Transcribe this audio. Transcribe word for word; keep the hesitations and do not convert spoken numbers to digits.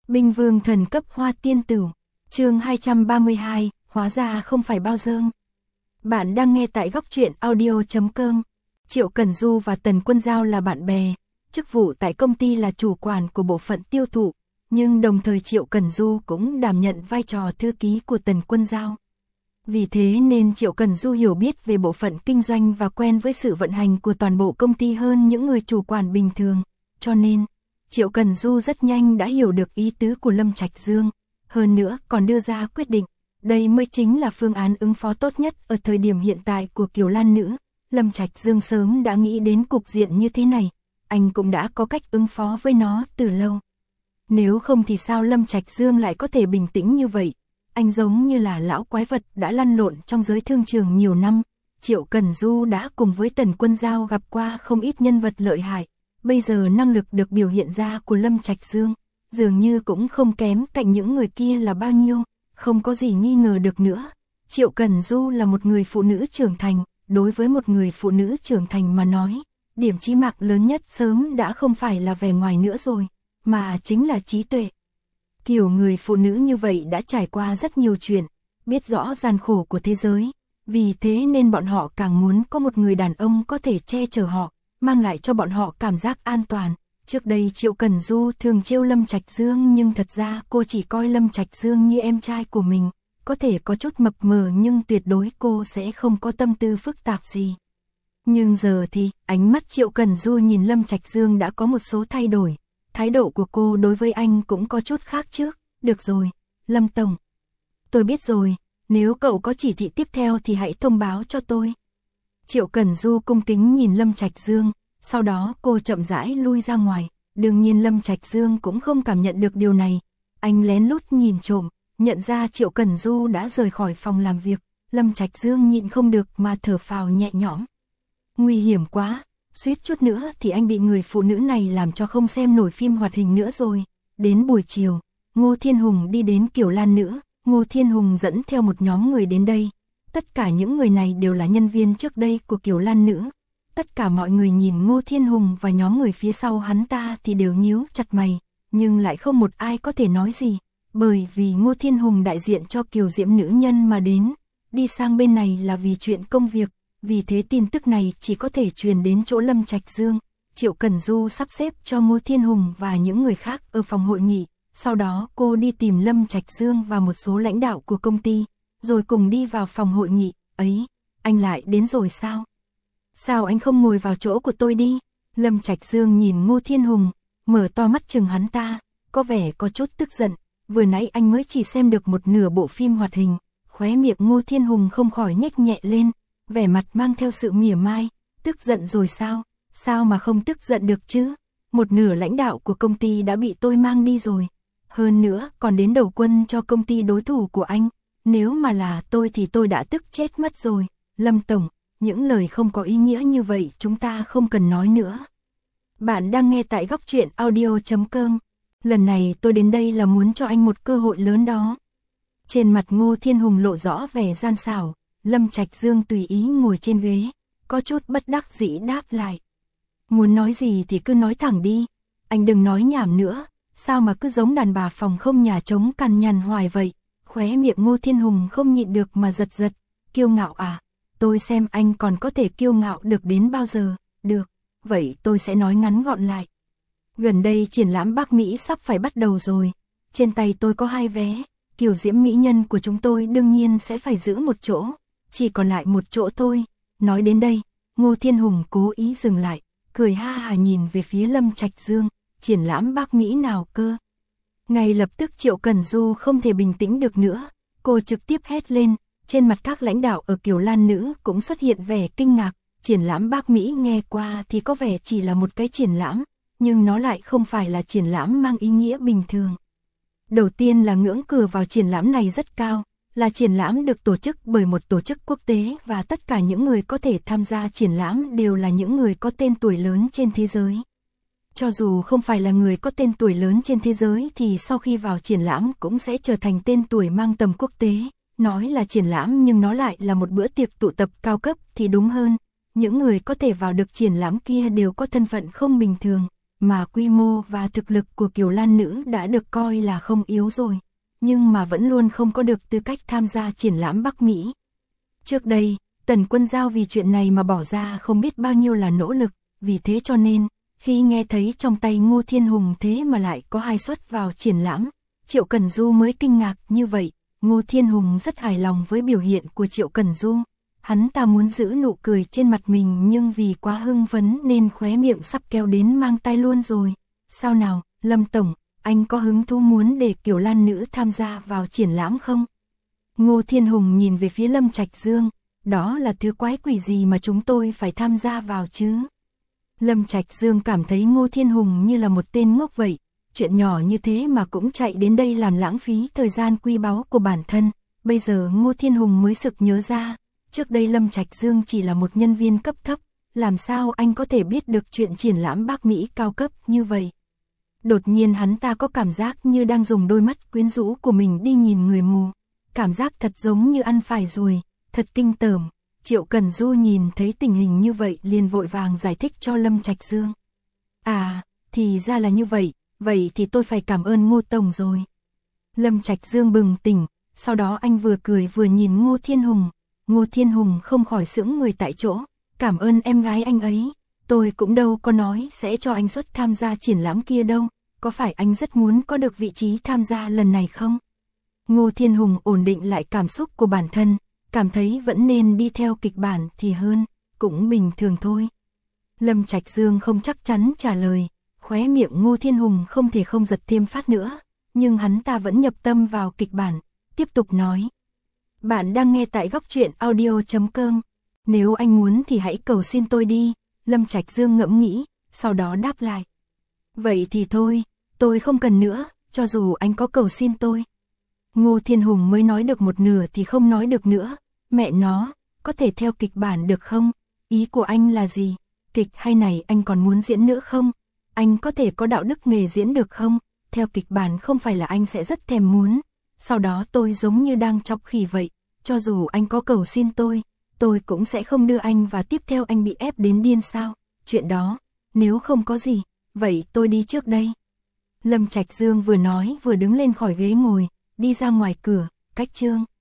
Binh vương thần cấp hoa tiên tử, chương hai trăm ba mươi hai, hóa ra không phải bao dơm. Bạn đang nghe tại góc truyện audio chấm com. Triệu Cần Du và Tần Quân Giao là bạn bè, chức vụ tại công ty là chủ quản của bộ phận tiêu thụ, nhưng đồng thời Triệu Cần Du cũng đảm nhận vai trò thư ký của Tần Quân Giao. Vì thế nên Triệu Cần Du hiểu biết về bộ phận kinh doanh và quen với sự vận hành của toàn bộ công ty hơn những người chủ quản bình thường, cho nên Triệu Cần Du rất nhanh đã hiểu được ý tứ của Lâm Trạch Dương, hơn nữa còn đưa ra quyết định, đây mới chính là phương án ứng phó tốt nhất ở thời điểm hiện tại của Kiều Lan Nữ. Lâm Trạch Dương sớm đã nghĩ đến cục diện như thế này, anh cũng đã có cách ứng phó với nó từ lâu. Nếu không thì sao Lâm Trạch Dương lại có thể bình tĩnh như vậy? Anh giống như là lão quái vật đã lăn lộn trong giới thương trường nhiều năm. Triệu Cần Du đã cùng với Tần Quân Giao gặp qua không ít nhân vật lợi hại. Bây giờ năng lực được biểu hiện ra của Lâm Trạch Dương, dường như cũng không kém cạnh những người kia là bao nhiêu, không có gì nghi ngờ được nữa. Triệu Cần Du là một người phụ nữ trưởng thành, đối với một người phụ nữ trưởng thành mà nói, điểm chí mạng lớn nhất sớm đã không phải là vẻ ngoài nữa rồi, mà chính là trí tuệ. Kiểu người phụ nữ như vậy đã trải qua rất nhiều chuyện, biết rõ gian khổ của thế giới, vì thế nên bọn họ càng muốn có một người đàn ông có thể che chở họ, mang lại cho bọn họ cảm giác an toàn. Trước đây Triệu Cần Du thường trêu Lâm Trạch Dương, nhưng thật ra cô chỉ coi Lâm Trạch Dương như em trai của mình, có thể có chút mập mờ nhưng tuyệt đối cô sẽ không có tâm tư phức tạp gì. Nhưng giờ thì, ánh mắt Triệu Cần Du nhìn Lâm Trạch Dương đã có một số thay đổi, thái độ của cô đối với anh cũng có chút khác trước. Được rồi, Lâm Tổng. Tôi biết rồi, nếu cậu có chỉ thị tiếp theo thì hãy thông báo cho tôi. Triệu Cần Du cung kính nhìn Lâm Trạch Dương, sau đó cô chậm rãi lui ra ngoài. Đương nhiên Lâm Trạch Dương cũng không cảm nhận được điều này. Anh lén lút nhìn trộm, nhận ra Triệu Cần Du đã rời khỏi phòng làm việc. Lâm Trạch Dương nhịn không được mà thở phào nhẹ nhõm. Nguy hiểm quá, suýt chút nữa thì anh bị người phụ nữ này làm cho không xem nổi phim hoạt hình nữa rồi. Đến buổi chiều, Ngô Thiên Hùng đi đến Kiều Lan Nữ. Ngô Thiên Hùng dẫn theo một nhóm người đến đây. Tất cả những người này đều là nhân viên trước đây của Kiều Lan Nữ. Tất cả mọi người nhìn Ngô Thiên Hùng và nhóm người phía sau hắn ta thì đều nhíu chặt mày, nhưng lại không một ai có thể nói gì, bởi vì Ngô Thiên Hùng đại diện cho Kiều Diễm nữ nhân mà đến, đi sang bên này là vì chuyện công việc, vì thế tin tức này chỉ có thể truyền đến chỗ Lâm Trạch Dương. Triệu Cần Du sắp xếp cho Ngô Thiên Hùng và những người khác ở phòng hội nghị, sau đó cô đi tìm Lâm Trạch Dương và một số lãnh đạo của công ty, rồi cùng đi vào phòng hội nghị. Ấy, anh lại đến rồi sao? Sao anh không ngồi vào chỗ của tôi đi? Lâm Trạch Dương nhìn Ngô Thiên Hùng, mở to mắt chừng hắn ta, có vẻ có chút tức giận. Vừa nãy anh mới chỉ xem được một nửa bộ phim hoạt hình. Khóe miệng Ngô Thiên Hùng không khỏi nhếch nhẹ lên, vẻ mặt mang theo sự mỉa mai. Tức giận rồi sao? Sao mà không tức giận được chứ? Một nửa lãnh đạo của công ty đã bị tôi mang đi rồi. Hơn nữa còn đến đầu quân cho công ty đối thủ của anh. Nếu mà là tôi thì tôi đã tức chết mất rồi. Lâm Tổng, những lời không có ý nghĩa như vậy chúng ta không cần nói nữa. Bạn đang nghe tại góc truyện audio chấm com. Lần này tôi đến đây là muốn cho anh một cơ hội lớn đó. Trên mặt Ngô Thiên Hùng lộ rõ vẻ gian xảo. Lâm Trạch Dương tùy ý ngồi trên ghế, có chút bất đắc dĩ đáp lại. Muốn nói gì thì cứ nói thẳng đi, anh đừng nói nhảm nữa, sao mà cứ giống đàn bà phòng không nhà trống cằn nhằn hoài vậy. Khóe miệng Ngô Thiên Hùng không nhịn được mà giật giật. Kiêu ngạo à? Tôi xem anh còn có thể kiêu ngạo được đến bao giờ. Được, vậy tôi sẽ nói ngắn gọn lại. Gần đây triển lãm Bắc Mỹ sắp phải bắt đầu rồi. Trên tay tôi có hai vé, Kiều Diễm mỹ nhân của chúng tôi đương nhiên sẽ phải giữ một chỗ, chỉ còn lại một chỗ thôi. Nói đến đây, Ngô Thiên Hùng cố ý dừng lại, cười ha hà nhìn về phía Lâm Trạch Dương. Triển lãm Bắc Mỹ nào cơ? Ngay lập tức Triệu Cần Du không thể bình tĩnh được nữa, cô trực tiếp hét lên. Trên mặt các lãnh đạo ở Kiều Lan Nữ cũng xuất hiện vẻ kinh ngạc. Triển lãm Bắc Mỹ nghe qua thì có vẻ chỉ là một cái triển lãm, nhưng nó lại không phải là triển lãm mang ý nghĩa bình thường. Đầu tiên là ngưỡng cửa vào triển lãm này rất cao, là triển lãm được tổ chức bởi một tổ chức quốc tế và tất cả những người có thể tham gia triển lãm đều là những người có tên tuổi lớn trên thế giới. Cho dù không phải là người có tên tuổi lớn trên thế giới thì sau khi vào triển lãm cũng sẽ trở thành tên tuổi mang tầm quốc tế. Nói là triển lãm nhưng nó lại là một bữa tiệc tụ tập cao cấp thì đúng hơn. Những người có thể vào được triển lãm kia đều có thân phận không bình thường. mà quy mô và thực lực của Kiều Lan Nữ đã được coi là không yếu rồi, nhưng mà vẫn luôn không có được tư cách tham gia triển lãm Bắc Mỹ. Trước đây, Tần Quân Giao vì chuyện này mà bỏ ra không biết bao nhiêu là nỗ lực, vì thế cho nên, khi nghe thấy trong tay Ngô Thiên Hùng thế mà lại có hai suất vào triển lãm, Triệu Cẩn Du mới kinh ngạc như vậy. Ngô Thiên Hùng rất hài lòng với biểu hiện của Triệu Cẩn Du. Hắn ta muốn giữ nụ cười trên mặt mình nhưng vì quá hưng phấn nên khóe miệng sắp keo đến mang tay luôn rồi. Sao nào, Lâm Tổng, anh có hứng thú muốn để Kiều Lan Nữ tham gia vào triển lãm không? Ngô Thiên Hùng nhìn về phía Lâm Trạch Dương, đó là thứ quái quỷ gì mà chúng tôi phải tham gia vào chứ? Lâm Trạch Dương cảm thấy Ngô Thiên Hùng như là một tên ngốc vậy, chuyện nhỏ như thế mà cũng chạy đến đây làm lãng phí thời gian quý báu của bản thân. Bây giờ Ngô Thiên Hùng mới sực nhớ ra, trước đây Lâm Trạch Dương chỉ là một nhân viên cấp thấp, làm sao anh có thể biết được chuyện triển lãm Bắc Mỹ cao cấp như vậy? Đột nhiên hắn ta có cảm giác như đang dùng đôi mắt quyến rũ của mình đi nhìn người mù, cảm giác thật giống như ăn phải rồi, thật kinh tởm. Triệu Cẩn Du nhìn thấy tình hình như vậy liền vội vàng giải thích cho Lâm Trạch Dương. À, thì ra là như vậy, vậy thì tôi phải cảm ơn Ngô Tổng rồi. Lâm Trạch Dương bừng tỉnh, sau đó anh vừa cười vừa nhìn Ngô Thiên Hùng. Ngô Thiên Hùng không khỏi sững người tại chỗ, cảm ơn em gái anh ấy, tôi cũng đâu có nói sẽ cho anh suất tham gia triển lãm kia đâu, có phải anh rất muốn có được vị trí tham gia lần này không? Ngô Thiên Hùng ổn định lại cảm xúc của bản thân, cảm thấy vẫn nên đi theo kịch bản thì hơn, cũng bình thường thôi. Lâm Trạch Dương không chắc chắn trả lời, khóe miệng Ngô Thiên Hùng không thể không giật thêm phát nữa, nhưng hắn ta vẫn nhập tâm vào kịch bản, tiếp tục nói. Bạn đang nghe tại góc truyện audio chấm com, nếu anh muốn thì hãy cầu xin tôi đi, Lâm Trạch Dương ngẫm nghĩ, sau đó đáp lại. Vậy thì thôi, tôi không cần nữa, cho dù anh có cầu xin tôi. Ngô Thiên Hùng mới nói được một nửa thì không nói được nữa, mẹ nó, có thể theo kịch bản được không? Ý của anh là gì? Kịch hay này anh còn muốn diễn nữa không? Anh có thể có đạo đức nghề diễn được không? Theo kịch bản không phải là anh sẽ rất thèm muốn. Sau đó tôi giống như đang chọc khỉ vậy, cho dù anh có cầu xin tôi, tôi cũng sẽ không đưa anh và tiếp theo anh bị ép đến điên sao? Chuyện đó, nếu không có gì, vậy tôi đi trước đây. Lâm Trạch Dương vừa nói vừa đứng lên khỏi ghế ngồi, đi ra ngoài cửa, cách chương.